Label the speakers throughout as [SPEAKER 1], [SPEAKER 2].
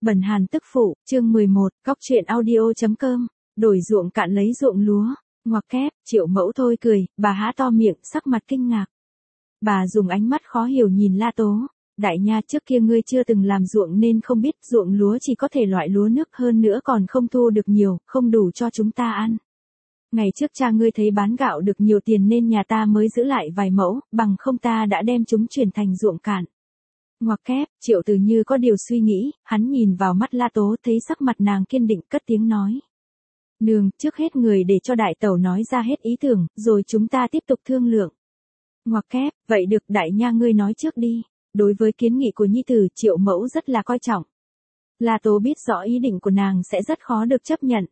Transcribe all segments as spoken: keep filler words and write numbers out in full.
[SPEAKER 1] Bần Hàn tức phụ, chương mười một, cóc truyện audio chấm com, đổi ruộng cạn lấy ruộng lúa, ngoặc kép, Triệu Mẫu thôi cười, bà há to miệng, sắc mặt kinh ngạc. Bà dùng ánh mắt khó hiểu nhìn La Tố, đại nha, trước kia ngươi chưa từng làm ruộng nên không biết ruộng lúa chỉ có thể loại lúa nước, hơn nữa còn không thu được nhiều, không đủ cho chúng ta ăn. Ngày trước cha ngươi thấy bán gạo được nhiều tiền nên nhà ta mới giữ lại vài mẫu, bằng không ta đã đem chúng chuyển thành ruộng cạn. Ngoặc kép, Triệu Từ như có điều suy nghĩ, hắn nhìn vào mắt La Tố thấy sắc mặt nàng kiên định, cất tiếng nói. Nương, trước hết người để cho đại tẩu nói ra hết ý tưởng, rồi chúng ta tiếp tục thương lượng. Ngoặc kép, vậy được, đại nha ngươi nói trước đi. Đối với kiến nghị của nhi tử, Triệu Mẫu rất là coi trọng. La Tố biết rõ ý định của nàng sẽ rất khó được chấp nhận.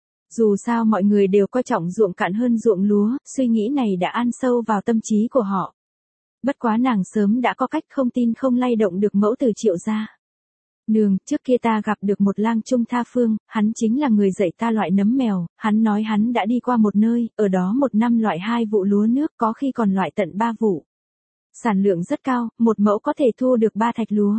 [SPEAKER 1] Dù sao mọi người đều coi trọng ruộng cạn hơn ruộng lúa, suy nghĩ này đã ăn sâu vào tâm trí của họ. Bất quá nàng sớm đã có cách không tin không lay động được mẫu từ Triệu gia. Nương, trước kia ta gặp được một lang trung tha phương, hắn chính là người dạy ta loại nấm mèo, hắn nói hắn đã đi qua một nơi, ở đó một năm loại hai vụ lúa nước, có khi còn loại tận ba vụ. Sản lượng rất cao, một mẫu có thể thu được ba thạch lúa.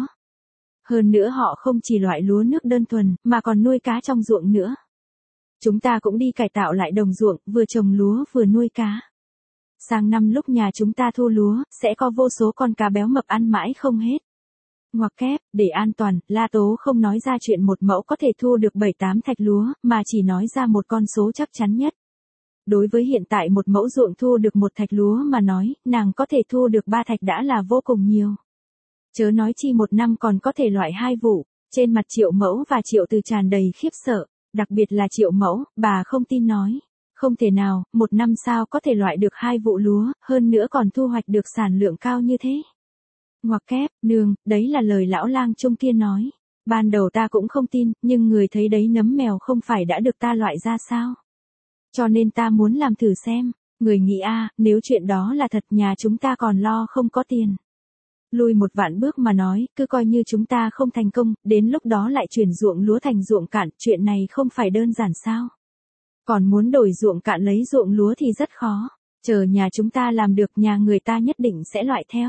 [SPEAKER 1] Hơn nữa họ không chỉ loại lúa nước đơn thuần, mà còn nuôi cá trong ruộng nữa. Chúng ta cũng đi cải tạo lại đồng ruộng, vừa trồng lúa vừa nuôi cá. Sang năm lúc nhà chúng ta thu lúa, sẽ có vô số con cá béo mập ăn mãi không hết. Ngoặc kép, để an toàn, La Tố không nói ra chuyện một mẫu có thể thu được bảy tám thạch lúa, mà chỉ nói ra một con số chắc chắn nhất. Đối với hiện tại một mẫu ruộng thu được một thạch lúa mà nói, nàng có thể thu được ba thạch đã là vô cùng nhiều. Chớ nói chi một năm còn có thể loại hai vụ, trên mặt Triệu Mẫu và Triệu Từ tràn đầy khiếp sợ, đặc biệt là Triệu Mẫu, bà không tin nói. Không thể nào, một năm sao có thể loại được hai vụ lúa, hơn nữa còn thu hoạch được sản lượng cao như thế. Ngoặc kép, nương, đấy là lời lão lang trung kia nói. Ban đầu ta cũng không tin, nhưng người thấy đấy nấm mèo không phải đã được ta loại ra sao. Cho nên ta muốn làm thử xem, người nghĩ a, nếu chuyện đó là thật nhà chúng ta còn lo không có tiền. Lùi một vạn bước mà nói, cứ coi như chúng ta không thành công, đến lúc đó lại chuyển ruộng lúa thành ruộng cạn, chuyện này không phải đơn giản sao. Còn muốn đổi ruộng cạn lấy ruộng lúa thì rất khó, chờ nhà chúng ta làm được nhà người ta nhất định sẽ loại theo.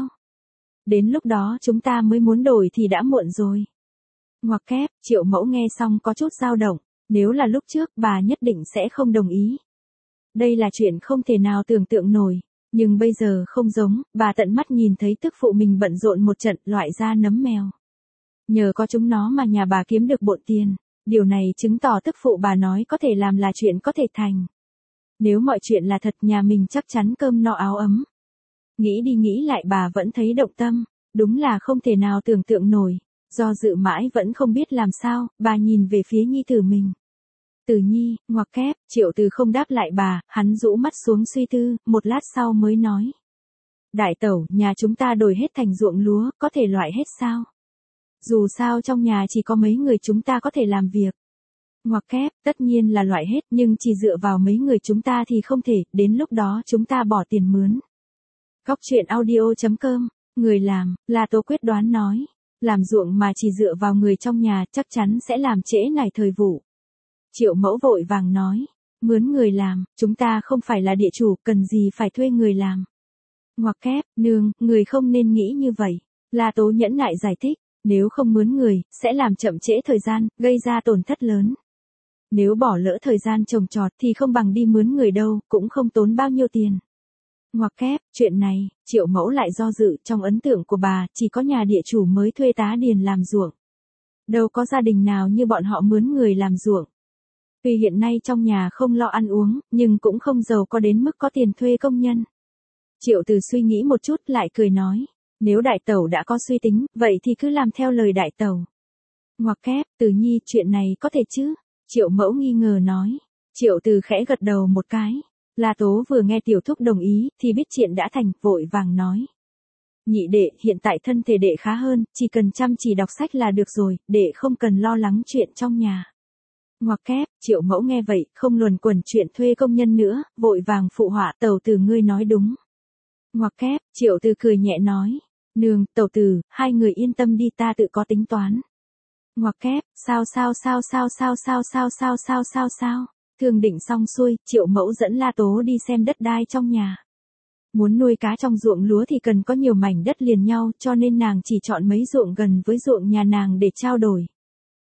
[SPEAKER 1] Đến lúc đó chúng ta mới muốn đổi thì đã muộn rồi. Ngoặc kép, Triệu Mẫu nghe xong có chút dao động, nếu là lúc trước bà nhất định sẽ không đồng ý. Đây là chuyện không thể nào tưởng tượng nổi, nhưng bây giờ không giống, bà tận mắt nhìn thấy tức phụ mình bận rộn một trận loại ra nấm mèo. Nhờ có chúng nó mà nhà bà kiếm được bộn tiền, điều này chứng tỏ tức phụ bà nói có thể làm là chuyện có thể thành. Nếu mọi chuyện là thật nhà mình chắc chắn cơm no áo ấm. Nghĩ đi nghĩ lại bà vẫn thấy động tâm, đúng là không thể nào tưởng tượng nổi, do dự mãi vẫn không biết làm sao, bà nhìn về phía nhi tử mình. Từ nhi, ngoặc kép, Triệu Từ không đáp lại bà, hắn rũ mắt xuống suy tư, một lát sau mới nói. Đại tẩu, nhà chúng ta đổi hết thành ruộng lúa, có thể loại hết sao? Dù sao trong nhà chỉ có mấy người chúng ta có thể làm việc. Ngoặc kép, tất nhiên là loại hết, nhưng chỉ dựa vào mấy người chúng ta thì không thể, đến lúc đó chúng ta bỏ tiền mướn. Cóc truyện audio chấm com, người làm, La Tố quyết đoán nói. Làm ruộng mà chỉ dựa vào người trong nhà chắc chắn sẽ làm trễ nải thời vụ. Triệu Mẫu vội vàng nói, mướn người làm, chúng ta không phải là địa chủ, cần gì phải thuê người làm. Ngoặc kép, nương, người không nên nghĩ như vậy. La Tố nhẫn nại giải thích, nếu không mướn người, sẽ làm chậm trễ thời gian, gây ra tổn thất lớn. Nếu bỏ lỡ thời gian trồng trọt thì không bằng đi mướn người đâu, cũng không tốn bao nhiêu tiền. Ngoặc kép, chuyện này, Triệu Mẫu lại do dự, trong ấn tượng của bà, chỉ có nhà địa chủ mới thuê tá điền làm ruộng. Đâu có gia đình nào như bọn họ mướn người làm ruộng. Tuy hiện nay trong nhà không lo ăn uống, nhưng cũng không giàu có đến mức có tiền thuê công nhân. Triệu Từ suy nghĩ một chút lại cười nói, nếu đại tẩu đã có suy tính, vậy thì cứ làm theo lời đại tẩu. Ngoặc kép, Từ nhi, chuyện này có thể chứ? Triệu Mẫu nghi ngờ nói. Triệu Từ khẽ gật đầu một cái. La Tố vừa nghe tiểu thúc đồng ý, thì biết chuyện đã thành, vội vàng nói. Nhị đệ, hiện tại thân thể đệ khá hơn, chỉ cần chăm chỉ đọc sách là được rồi, đệ không cần lo lắng chuyện trong nhà. Ngoặc kép, Triệu Mẫu nghe vậy, không luẩn quẩn chuyện thuê công nhân nữa, vội vàng phụ họa, tẩu tử ngươi nói đúng. Ngoặc kép, Triệu Từ cười nhẹ nói, nương, tẩu tử, hai người yên tâm đi, ta tự có tính toán. Ngoặc kép, sao sao sao sao sao sao sao sao sao sao sao, thương định xong xuôi, Triệu Mẫu dẫn La Tố đi xem đất đai trong nhà. Muốn nuôi cá trong ruộng lúa thì cần có nhiều mảnh đất liền nhau, cho nên nàng chỉ chọn mấy ruộng gần với ruộng nhà nàng để trao đổi.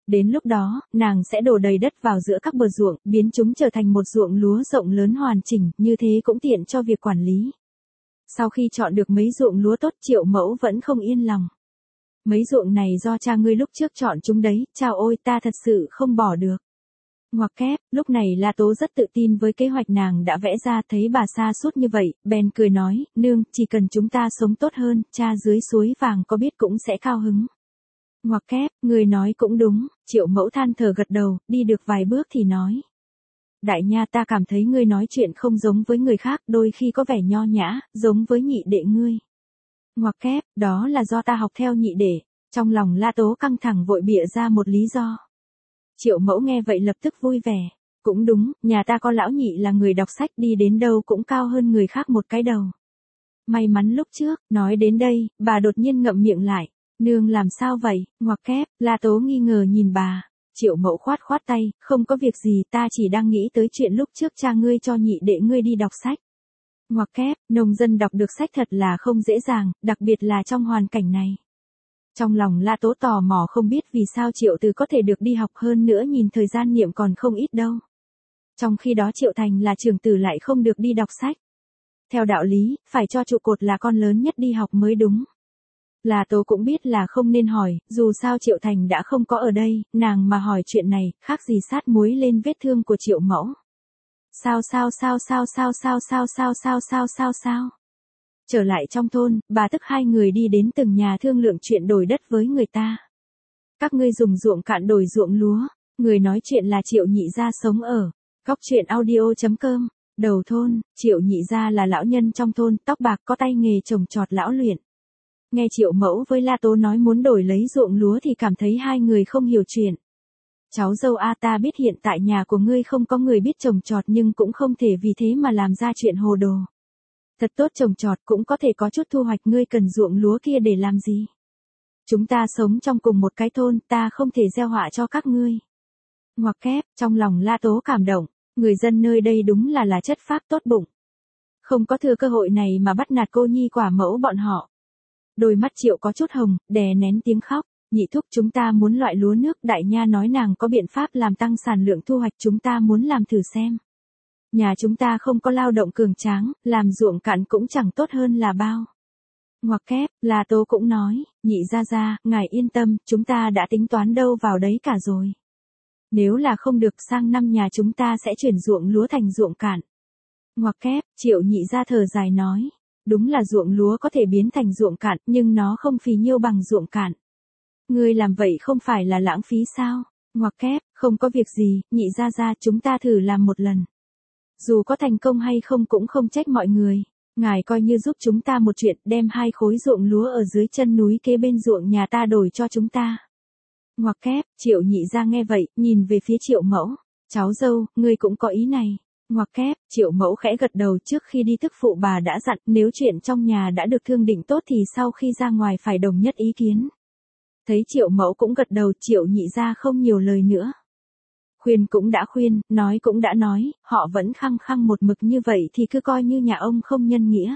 [SPEAKER 1] Đến lúc đó, nàng sẽ đổ đầy đất vào giữa các bờ ruộng, biến chúng trở thành một ruộng lúa rộng lớn hoàn chỉnh, như thế cũng tiện cho việc quản lý. Sau khi chọn được mấy ruộng lúa tốt, Triệu Mẫu vẫn không yên lòng. Mấy ruộng này do cha ngươi lúc trước chọn chúng đấy, chao ôi ta thật sự không bỏ được. Ngoặc kép, lúc này La Tố rất tự tin với kế hoạch nàng đã vẽ ra, thấy bà sa sút như vậy, bèn cười nói, nương, chỉ cần chúng ta sống tốt hơn, cha dưới suối vàng có biết cũng sẽ cao hứng. Ngoặc kép, người nói cũng đúng, Triệu Mẫu than thở gật đầu, đi được vài bước thì nói. Đại nha, ta cảm thấy ngươi nói chuyện không giống với người khác, đôi khi có vẻ nho nhã, giống với nhị đệ ngươi. Ngoặc kép, đó là do ta học theo nhị đệ. Trong lòng La Tố căng thẳng vội bịa ra một lý do. Triệu Mẫu nghe vậy lập tức vui vẻ. Cũng đúng, nhà ta có lão nhị là người đọc sách, đi đến đâu cũng cao hơn người khác một cái đầu. May mắn lúc trước, nói đến đây, bà đột nhiên ngậm miệng lại. Nương làm sao vậy? Ngoặc kép, La Tố nghi ngờ nhìn bà. Triệu Mẫu khoát khoát tay, không có việc gì, ta chỉ đang nghĩ tới chuyện lúc trước cha ngươi cho nhị đệ ngươi đi đọc sách. Ngoặc kép, nông dân đọc được sách thật là không dễ dàng, đặc biệt là trong hoàn cảnh này. Trong lòng La Tố tò mò không biết vì sao Triệu Từ có thể được đi học, hơn nữa nhìn thời gian niệm còn không ít đâu. Trong khi đó Triệu Thành là trưởng tử lại không được đi đọc sách. Theo đạo lý, phải cho trụ cột là con lớn nhất đi học mới đúng. La Tố cũng biết là không nên hỏi, dù sao Triệu Thành đã không có ở đây, nàng mà hỏi chuyện này, khác gì sát muối lên vết thương của Triệu Mẫu. Sao sao sao sao sao sao sao sao sao sao sao sao. Trở lại trong thôn, bà tức hai người đi đến từng nhà thương lượng chuyện đổi đất với người ta. Các ngươi dùng ruộng cạn đổi ruộng lúa, người nói chuyện là Triệu Nhị Gia sống ở góc truyện audio chấm com. Đầu thôn, Triệu Nhị Gia là lão nhân trong thôn, tóc bạc, có tay nghề trồng trọt lão luyện. Nghe Triệu Mẫu với La Tố nói muốn đổi lấy ruộng lúa thì cảm thấy hai người không hiểu chuyện. Cháu dâu a, ta biết hiện tại nhà của ngươi không có người biết trồng trọt, nhưng cũng không thể vì thế mà làm ra chuyện hồ đồ. Thật tốt trồng trọt cũng có thể có chút thu hoạch, ngươi cần ruộng lúa kia để làm gì? Chúng ta sống trong cùng một cái thôn, ta không thể gieo họa cho các ngươi. Ngoặc kép, trong lòng La Tố cảm động, người dân nơi đây đúng là là chất phác tốt bụng. Không có thừa cơ hội này mà bắt nạt cô nhi quả mẫu bọn họ. Đôi mắt Triệu có chút hồng, đè nén tiếng khóc. Nhị thúc, chúng ta muốn loại lúa nước, đại nha nói nàng có biện pháp làm tăng sản lượng thu hoạch, chúng ta muốn làm thử xem. Nhà chúng ta không có lao động cường tráng, làm ruộng cạn cũng chẳng tốt hơn là bao. Ngoặc kép, La Tố cũng nói, nhị gia gia, ngài yên tâm, chúng ta đã tính toán đâu vào đấy cả rồi. Nếu là không được, sang năm nhà chúng ta sẽ chuyển ruộng lúa thành ruộng cạn. Ngoặc kép, Triệu Nhị Gia thở dài nói, đúng là ruộng lúa có thể biến thành ruộng cạn, nhưng nó không phì nhiêu bằng ruộng cạn. Ngươi làm vậy không phải là lãng phí sao? Ngoặc kép, không có việc gì, Nhị gia gia, chúng ta thử làm một lần. Dù có thành công hay không cũng không trách mọi người. Ngài coi như giúp chúng ta một chuyện, đem hai khối ruộng lúa ở dưới chân núi kế bên ruộng nhà ta đổi cho chúng ta. Ngoặc kép, Triệu Nhị Gia nghe vậy, nhìn về phía Triệu Mẫu. Cháu dâu, ngươi cũng có ý này. Ngoặc kép, Triệu Mẫu khẽ gật đầu, trước khi đi tức phụ bà đã dặn, nếu chuyện trong nhà đã được thương định tốt thì sau khi ra ngoài phải đồng nhất ý kiến. Thấy Triệu Mẫu cũng gật đầu, Triệu Nhị Gia không nhiều lời nữa. Khuyên cũng đã khuyên, nói cũng đã nói, họ vẫn khăng khăng một mực như vậy thì cứ coi như nhà ông không nhân nghĩa.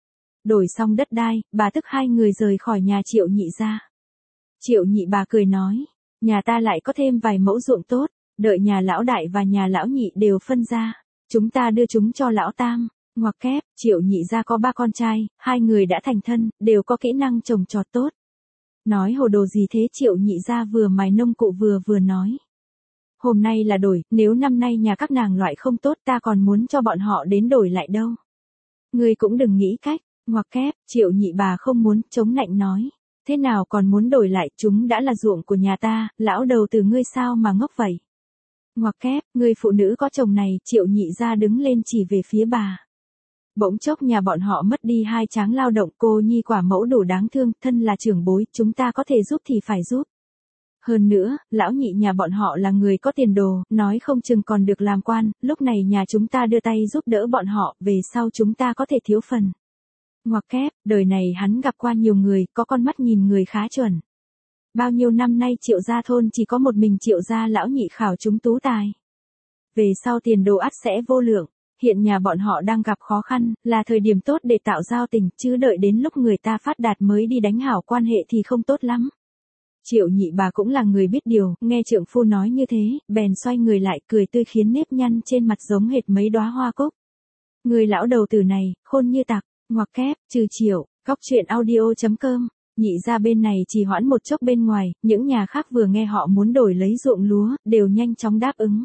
[SPEAKER 1] Đổi xong đất đai, bà tức hai người rời khỏi nhà Triệu Nhị Gia. Triệu Nhị bà cười nói, nhà ta lại có thêm vài mẫu ruộng tốt, đợi nhà lão đại và nhà lão nhị đều phân ra, chúng ta đưa chúng cho lão tam. Ngoặc kép, Triệu Nhị Gia có ba con trai, hai người đã thành thân, đều có kỹ năng trồng trọt tốt. Nói hồ đồ gì thế? Triệu Nhị Gia vừa mài nông cụ vừa vừa nói. Hôm nay là đổi, nếu năm nay nhà các nàng loại không tốt ta còn muốn cho bọn họ đến đổi lại đâu. Ngươi cũng đừng nghĩ cách. Ngoặc kép, Triệu Nhị bà không muốn, chống nạnh nói. Thế nào còn muốn đổi lại, chúng đã là ruộng của nhà ta, lão đầu từ ngươi sao mà ngốc vậy. Ngoặc kép, người phụ nữ có chồng này, Triệu Nhị Gia đứng lên chỉ về phía bà. Bỗng chốc nhà bọn họ mất đi hai tráng lao động, cô nhi quả mẫu đủ đáng thương, thân là trưởng bối, chúng ta có thể giúp thì phải giúp. Hơn nữa, lão nhị nhà bọn họ là người có tiền đồ, nói không chừng còn được làm quan, lúc này nhà chúng ta đưa tay giúp đỡ bọn họ, về sau chúng ta có thể thiếu phần. Ngoặc kép, đời này hắn gặp qua nhiều người, có con mắt nhìn người khá chuẩn. Bao nhiêu năm nay Triệu gia thôn chỉ có một mình Triệu gia lão nhị khảo chúng tú tài. Về sau tiền đồ ắt sẽ vô lượng, hiện nhà bọn họ đang gặp khó khăn, là thời điểm tốt để tạo giao tình, chứ đợi đến lúc người ta phát đạt mới đi đánh hảo quan hệ thì không tốt lắm. Triệu nhị bà cũng là người biết điều, nghe trượng phu nói như thế, bèn xoay người lại cười tươi khiến nếp nhăn trên mặt giống hệt mấy đóa hoa cúc. Người lão đầu tử này, khôn như tặc, ngoặc kép, trừ Triệu, cóc truyện audio chấm com. Nhị ra bên này trì hoãn một chốc bên ngoài, những nhà khác vừa nghe họ muốn đổi lấy ruộng lúa, đều nhanh chóng đáp ứng.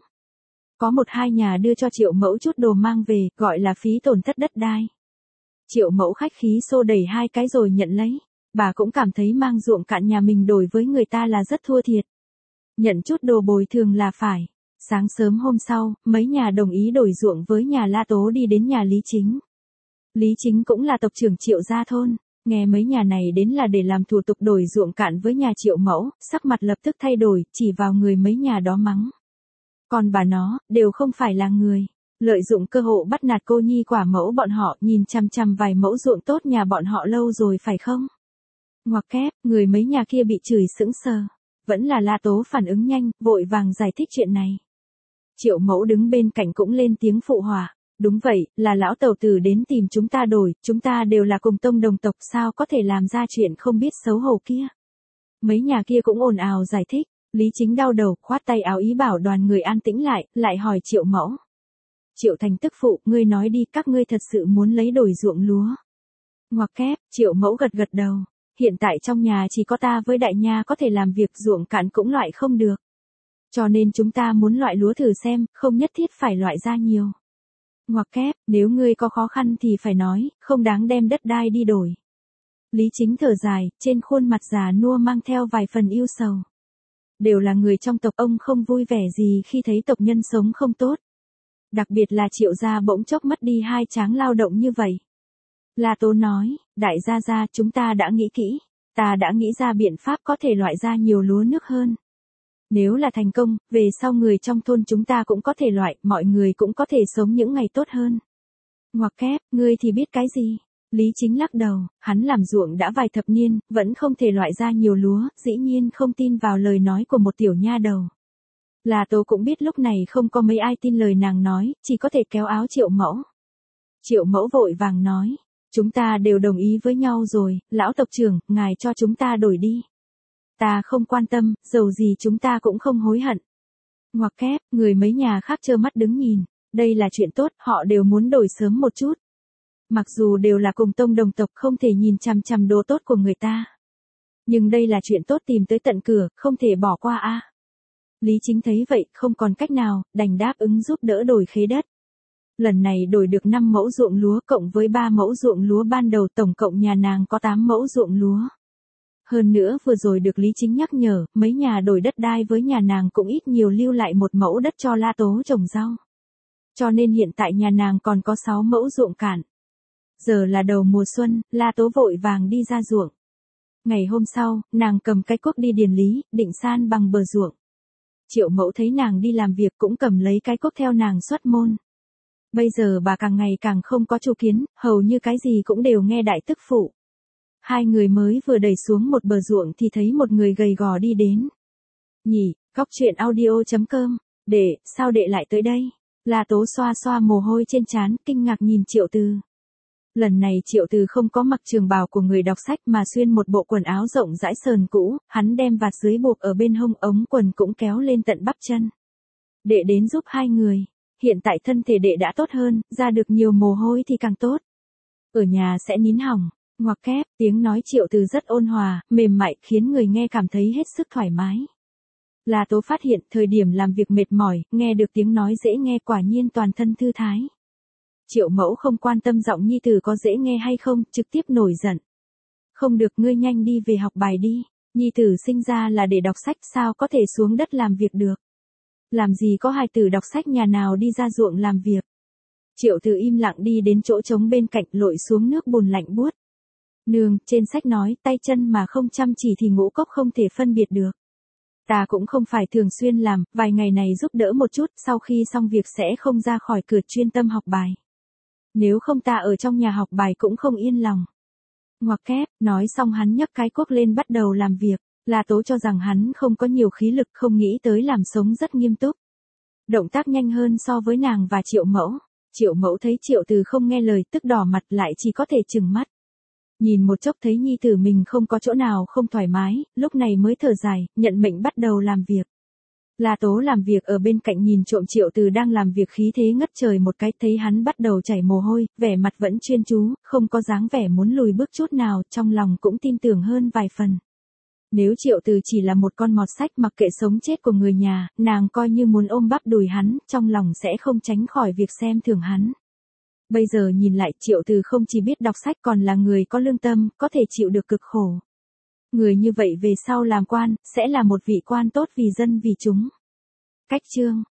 [SPEAKER 1] Có một hai nhà đưa cho Triệu mẫu chút đồ mang về, gọi là phí tổn thất đất đai. Triệu mẫu khách khí xô đẩy hai cái rồi nhận lấy. Bà cũng cảm thấy mang ruộng cạn nhà mình đổi với người ta là rất thua thiệt. Nhận chút đồ bồi thường là phải. Sáng sớm hôm sau, mấy nhà đồng ý đổi ruộng với nhà La Tố đi đến nhà Lý Chính. Lý Chính cũng là tộc trưởng Triệu gia thôn. Nghe mấy nhà này đến là để làm thủ tục đổi ruộng cạn với nhà Triệu mẫu, sắc mặt lập tức thay đổi, chỉ vào người mấy nhà đó mắng. Còn bà nó, đều không phải là người. Lợi dụng cơ hội bắt nạt cô nhi quả mẫu bọn họ, nhìn chằm chằm vài mẫu ruộng tốt nhà bọn họ lâu rồi phải không? Ngoặc kép, người mấy nhà kia bị chửi sững sờ. Vẫn là La Tố phản ứng nhanh, vội vàng giải thích chuyện này. Triệu mẫu đứng bên cạnh cũng lên tiếng phụ họa. Đúng vậy, là lão tẩu tử đến tìm chúng ta đổi, chúng ta đều là cùng tông đồng tộc, sao có thể làm ra chuyện không biết xấu hổ kia. Mấy nhà kia cũng ồn ào giải thích. Lý Chính đau đầu, khoát tay áo ý bảo đoàn người an tĩnh lại, lại hỏi Triệu mẫu. Triệu thành tức phụ, ngươi nói đi, các ngươi thật sự muốn lấy đổi ruộng lúa. Ngoặc kép, Triệu mẫu gật gật đầu. Hiện tại trong nhà chỉ có ta với đại nha có thể làm việc, ruộng cạn cũng loại không được. Cho nên chúng ta muốn loại lúa thử xem, không nhất thiết phải loại ra nhiều. Ngoặc kép, nếu ngươi có khó khăn thì phải nói, không đáng đem đất đai đi đổi. Lý Chính thở dài, trên khuôn mặt già nua mang theo vài phần yêu sầu. Đều là người trong tộc, ông không vui vẻ gì khi thấy tộc nhân sống không tốt. Đặc biệt là Triệu gia bỗng chốc mất đi hai tráng lao động như vậy. La Tố nói, đại gia gia, chúng ta đã nghĩ kỹ, ta đã nghĩ ra biện pháp có thể loại ra nhiều lúa nước hơn. Nếu là thành công, về sau người trong thôn chúng ta cũng có thể loại, mọi người cũng có thể sống những ngày tốt hơn. Ngoặc kép, ngươi thì biết cái gì? Lý Chính lắc đầu, hắn làm ruộng đã vài thập niên, vẫn không thể loại ra nhiều lúa, dĩ nhiên không tin vào lời nói của một tiểu nha đầu. La Tố cũng biết lúc này không có mấy ai tin lời nàng nói, chỉ có thể kéo áo Triệu mẫu. Triệu mẫu vội vàng nói, chúng ta đều đồng ý với nhau rồi, lão tộc trưởng, ngài cho chúng ta đổi đi. Ta không quan tâm, dầu gì chúng ta cũng không hối hận. Ngoặc kép, người mấy nhà khác trơ mắt đứng nhìn, đây là chuyện tốt, họ đều muốn đổi sớm một chút. Mặc dù đều là cùng tông đồng tộc, không thể nhìn chằm chằm đồ tốt của người ta. Nhưng đây là chuyện tốt tìm tới tận cửa, không thể bỏ qua a. À. Lý Chính thấy vậy, không còn cách nào, đành đáp ứng giúp đỡ đổi khế đất. Lần này đổi được năm mẫu ruộng lúa cộng với ba mẫu ruộng lúa ban đầu, tổng cộng nhà nàng có tám mẫu ruộng lúa. Hơn nữa vừa rồi được Lý Chính nhắc nhở, mấy nhà đổi đất đai với nhà nàng cũng ít nhiều lưu lại một mẫu đất cho La Tố trồng rau. Cho nên hiện tại nhà nàng còn có sáu mẫu ruộng cạn. Giờ là đầu mùa xuân, La Tố vội vàng đi ra ruộng. Ngày hôm sau, nàng cầm cái cuốc đi điền lý, định san bằng bờ ruộng. Triệu mẫu thấy nàng đi làm việc cũng cầm lấy cái cuốc theo nàng xuất môn. Bây giờ bà càng ngày càng không có chủ kiến, hầu như cái gì cũng đều nghe đại tức phụ. Hai người mới vừa đẩy xuống một bờ ruộng thì thấy một người gầy gò đi đến. Nhỉ, cóc truyện audio chấm com, đệ, sao đệ lại tới đây? La Tố xoa xoa mồ hôi trên trán, kinh ngạc nhìn Triệu Từ. Lần này Triệu Từ không có mặc trường bào của người đọc sách mà xuyên một bộ quần áo rộng rãi sờn cũ, hắn đem vạt dưới buộc ở bên hông, ống quần cũng kéo lên tận bắp chân. Đệ đến giúp hai người. Hiện tại thân thể đệ đã tốt hơn, ra được nhiều mồ hôi thì càng tốt. Ở nhà sẽ nín hỏng. Ngoặc kép, tiếng nói Triệu Từ rất ôn hòa, mềm mại, khiến người nghe cảm thấy hết sức thoải mái. La Tố phát hiện, thời điểm làm việc mệt mỏi, nghe được tiếng nói dễ nghe quả nhiên toàn thân thư thái. Triệu mẫu không quan tâm giọng nhi tử có dễ nghe hay không, trực tiếp nổi giận. Không được, ngươi nhanh đi về học bài đi, nhi tử sinh ra là để đọc sách, sao có thể xuống đất làm việc được. Làm gì có hài tử đọc sách nhà nào đi ra ruộng làm việc. Triệu Từ im lặng đi đến chỗ trống bên cạnh, lội xuống nước bùn lạnh buốt. Nương, trên sách nói, tay chân mà không chăm chỉ thì ngũ cốc không thể phân biệt được. Ta cũng không phải thường xuyên làm, vài ngày này giúp đỡ một chút, sau khi xong việc sẽ không ra khỏi cửa, chuyên tâm học bài. Nếu không ta ở trong nhà học bài cũng không yên lòng. Ngoặc kép, nói xong hắn nhấc cái cuốc lên bắt đầu làm việc. La Tố cho rằng hắn không có nhiều khí lực, không nghĩ tới làm sống rất nghiêm túc. Động tác nhanh hơn so với nàng và Triệu mẫu. Triệu mẫu thấy Triệu Từ không nghe lời, tức đỏ mặt, lại chỉ có thể trừng mắt. Nhìn một chốc thấy nhi tử mình không có chỗ nào không thoải mái, lúc này mới thở dài, nhận mệnh bắt đầu làm việc. La Tố làm việc ở bên cạnh nhìn trộm Triệu Từ đang làm việc khí thế ngất trời một cái, thấy hắn bắt đầu chảy mồ hôi, vẻ mặt vẫn chuyên chú, không có dáng vẻ muốn lùi bước chút nào, trong lòng cũng tin tưởng hơn vài phần. Nếu Triệu Từ chỉ là một con mọt sách mặc kệ sống chết của người nhà, nàng coi như muốn ôm bắp đùi hắn, trong lòng sẽ không tránh khỏi việc xem thường hắn. Bây giờ nhìn lại Triệu Từ không chỉ biết đọc sách còn là người có lương tâm, có thể chịu được cực khổ. Người như vậy về sau làm quan, sẽ là một vị quan tốt vì dân vì chúng. Cách chương